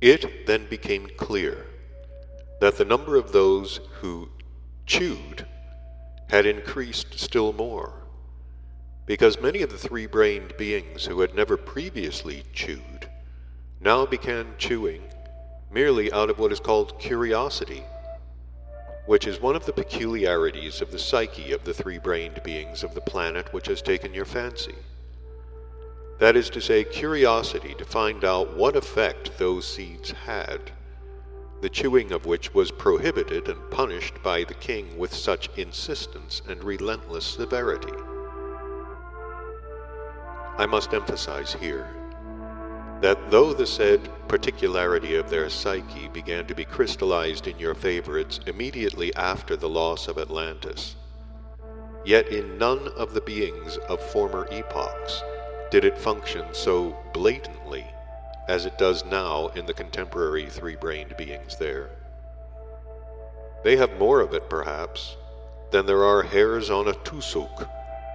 It then became clear that the number of those who chewed had increased still more, because many of the three-brained beings who had never previously chewed now began chewing merely out of what is called curiosity, which is one of the peculiarities of the psyche of the three-brained beings of the planet which has taken your fancy. That is to say, curiosity to find out what effect those seeds had, the chewing of which was prohibited and punished by the king with such insistence and relentless severity. I must emphasize here that though the said particularity of their psyche began to be crystallized in your favorites immediately after the loss of Atlantis, yet in none of the beings of former epochs did it function so blatantly as it does now in the contemporary three-brained beings there. They have more of it, perhaps, than there are hairs on a tusuk.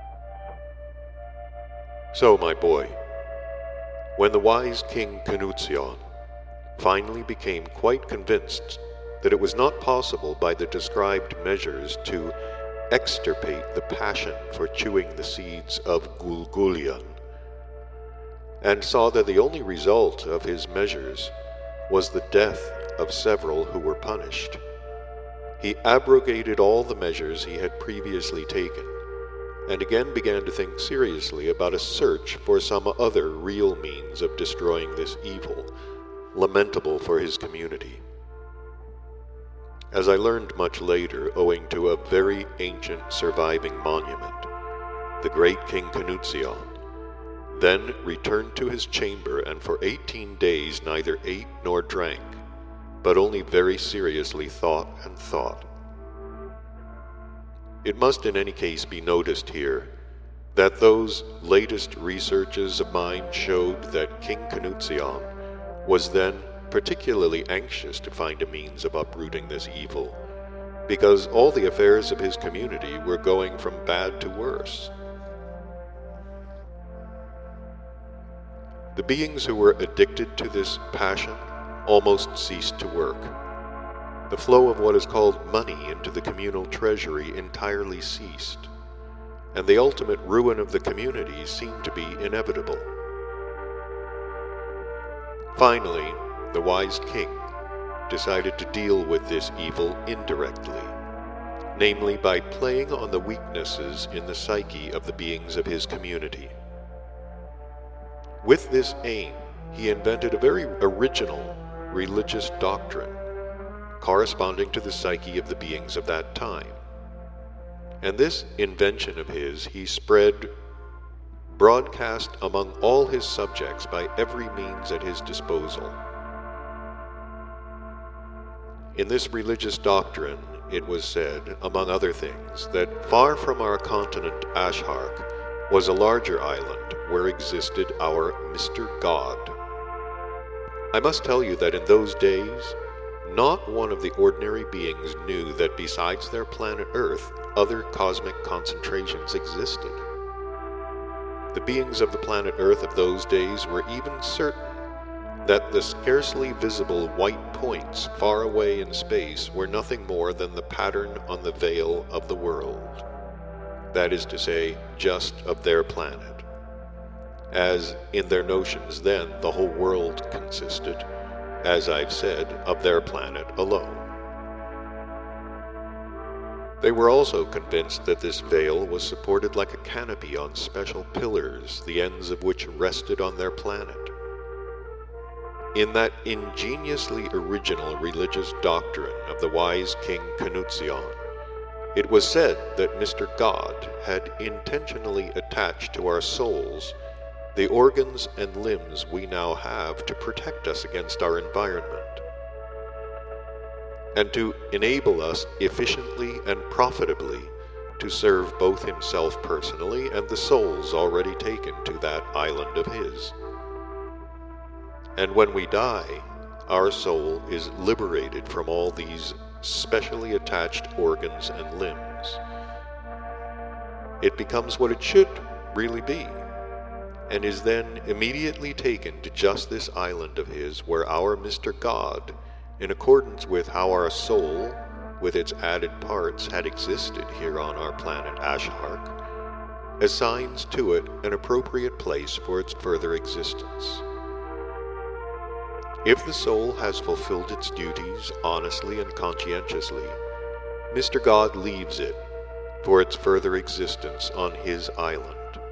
So, my boy, when the wise King Canutzion finally became quite convinced that it was not possible by the described measures to extirpate the passion for chewing the seeds of Gulgulian, and saw that the only result of his measures was the death of several who were punished, he abrogated all the measures he had previously taken, and again began to think seriously about a search for some other real means of destroying this evil, lamentable for his community. As I learned much later, owing to a very ancient surviving monument, the great King Canutzion then returned to his chamber and for 18 days neither ate nor drank, but only very seriously thought and thought. It must in any case be noticed here that those latest researches of mine showed that King Canutzion was then particularly anxious to find a means of uprooting this evil, because all the affairs of his community were going from bad to worse. The beings who were addicted to this passion almost ceased to work. The flow of what is called money into the communal treasury entirely ceased, and the ultimate ruin of the community seemed to be inevitable. Finally, the wise king decided to deal with this evil indirectly, namely by playing on the weaknesses in the psyche of the beings of his community. With this aim, he invented a very original religious doctrine corresponding to the psyche of the beings of that time. And this invention of his he spread broadcast among all his subjects by every means at his disposal. In this religious doctrine, it was said, among other things, that far from our continent Ashark was a larger island where existed our Mr. God. I must tell you that in those days, not one of the ordinary beings knew that besides their planet Earth, other cosmic concentrations existed. The beings of the planet Earth of those days were even certain that the scarcely visible white points far away in space were nothing more than the pattern on the veil of the world. That is to say, just of their planet, as in their notions then the whole world consisted, as I've said, of their planet alone. They were also convinced that this veil was supported like a canopy on special pillars, the ends of which rested on their planet. In that ingeniously original religious doctrine of the wise King Canutzion, it was said that Mr. God had intentionally attached to our souls the organs and limbs we now have to protect us against our environment, and to enable us efficiently and profitably to serve both himself personally and the souls already taken to that island of his. And when we die, our soul is liberated from all these specially attached organs and limbs. It becomes what it should really be, and is then immediately taken to just this island of his where our Mr. God, in accordance with how our soul, with its added parts, had existed here on our planet Ashark, assigns to it an appropriate place for its further existence. If the soul has fulfilled its duties honestly and conscientiously, Mr. God leaves it for its further existence on his island.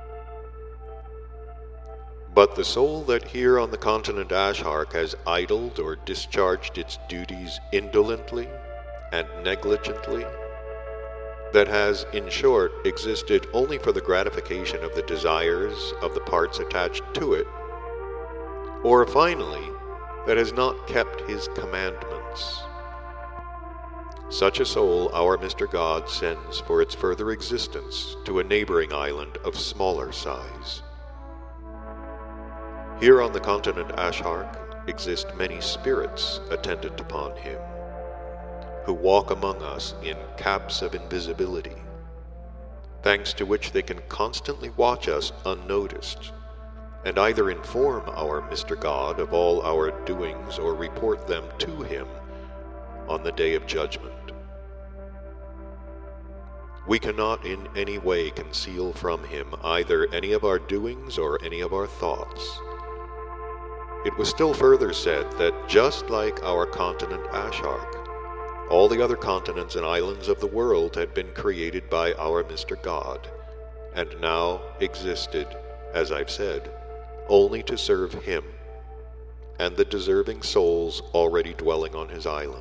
But the soul that here on the continent Ashark has idled or discharged its duties indolently and negligently, that has, in short, existed only for the gratification of the desires of the parts attached to it, or finally, that has not kept his commandments. Such a soul our Mr. God sends for its further existence to a neighboring island of smaller size. Here on the continent Ashark exist many spirits attendant upon him, who walk among us in caps of invisibility, thanks to which they can constantly watch us unnoticed, and either inform our Mr. God of all our doings or report them to him on the day of judgment. We cannot in any way conceal from him either any of our doings or any of our thoughts. It was still further said that just like our continent Ashark, all the other continents and islands of the world had been created by our Mr. God, and now existed, as I've said, only to serve him and the deserving souls already dwelling on his island.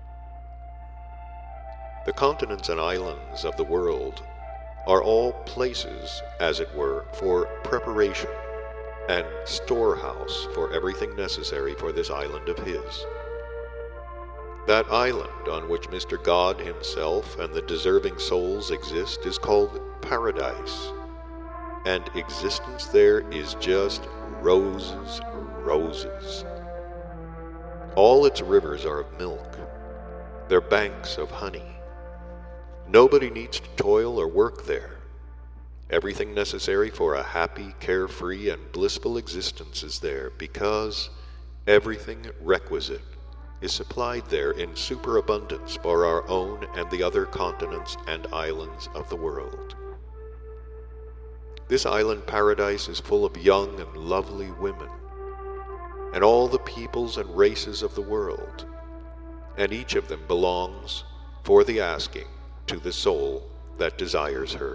The continents and islands of the world are all places, as it were, for preparation and storehouse for everything necessary for this island of his. That island on which Mr. God himself and the deserving souls exist is called Paradise, and existence there is just roses, roses. All its rivers are of milk, their banks of honey. Nobody needs to toil or work there. Everything necessary for a happy, carefree, and blissful existence is there, because everything requisite is supplied there in superabundance for our own and the other continents and islands of the world. This island paradise is full of young and lovely women, and all the peoples and races of the world, and each of them belongs, for the asking, to the soul that desires her.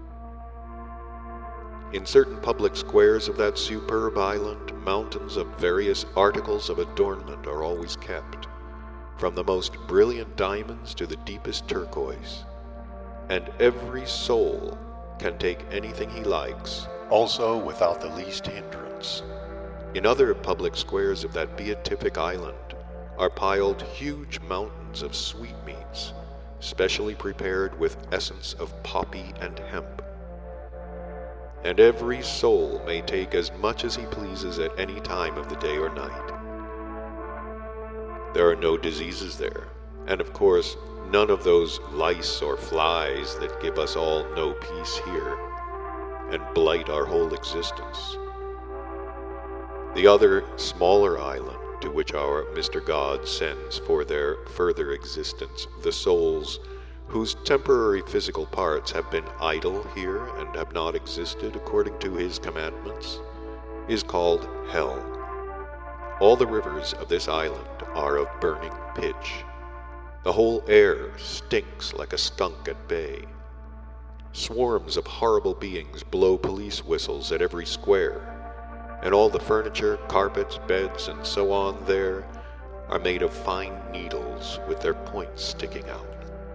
In certain public squares of that superb island, mountains of various articles of adornment are always kept, from the most brilliant diamonds to the deepest turquoise, and every soul can take anything he likes, also without the least hindrance. In other public squares of that beatific island are piled huge mountains of sweetmeats, specially prepared with essence of poppy and hemp. And every soul may take as much as he pleases at any time of the day or night. There are no diseases there, and of course none of those lice or flies that give us all no peace here, and blight our whole existence. The other smaller island to which our Mr. God sends for their further existence the souls whose temporary physical parts have been idle here and have not existed according to his commandments, is called Hell. All the rivers of this island are of burning pitch. The whole air stinks like a skunk at bay. Swarms of horrible beings blow police whistles at every square, and all the furniture, carpets, beds, and so on there are made of fine needles with their points sticking out.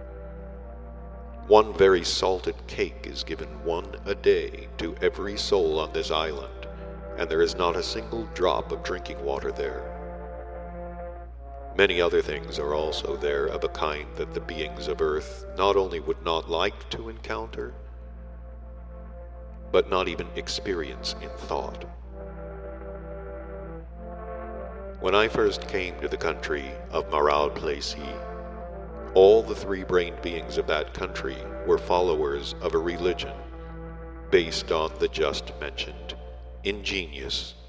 One very salted cake is given one a day to every soul on this island, and there is not a single drop of drinking water there. Many other things are also there of a kind that the beings of earth not only would not like to encounter, but not even experience in thought. When I first came to the country of Maral Placi, all the three-brained beings of that country were followers of a religion based on the just mentioned ingenious,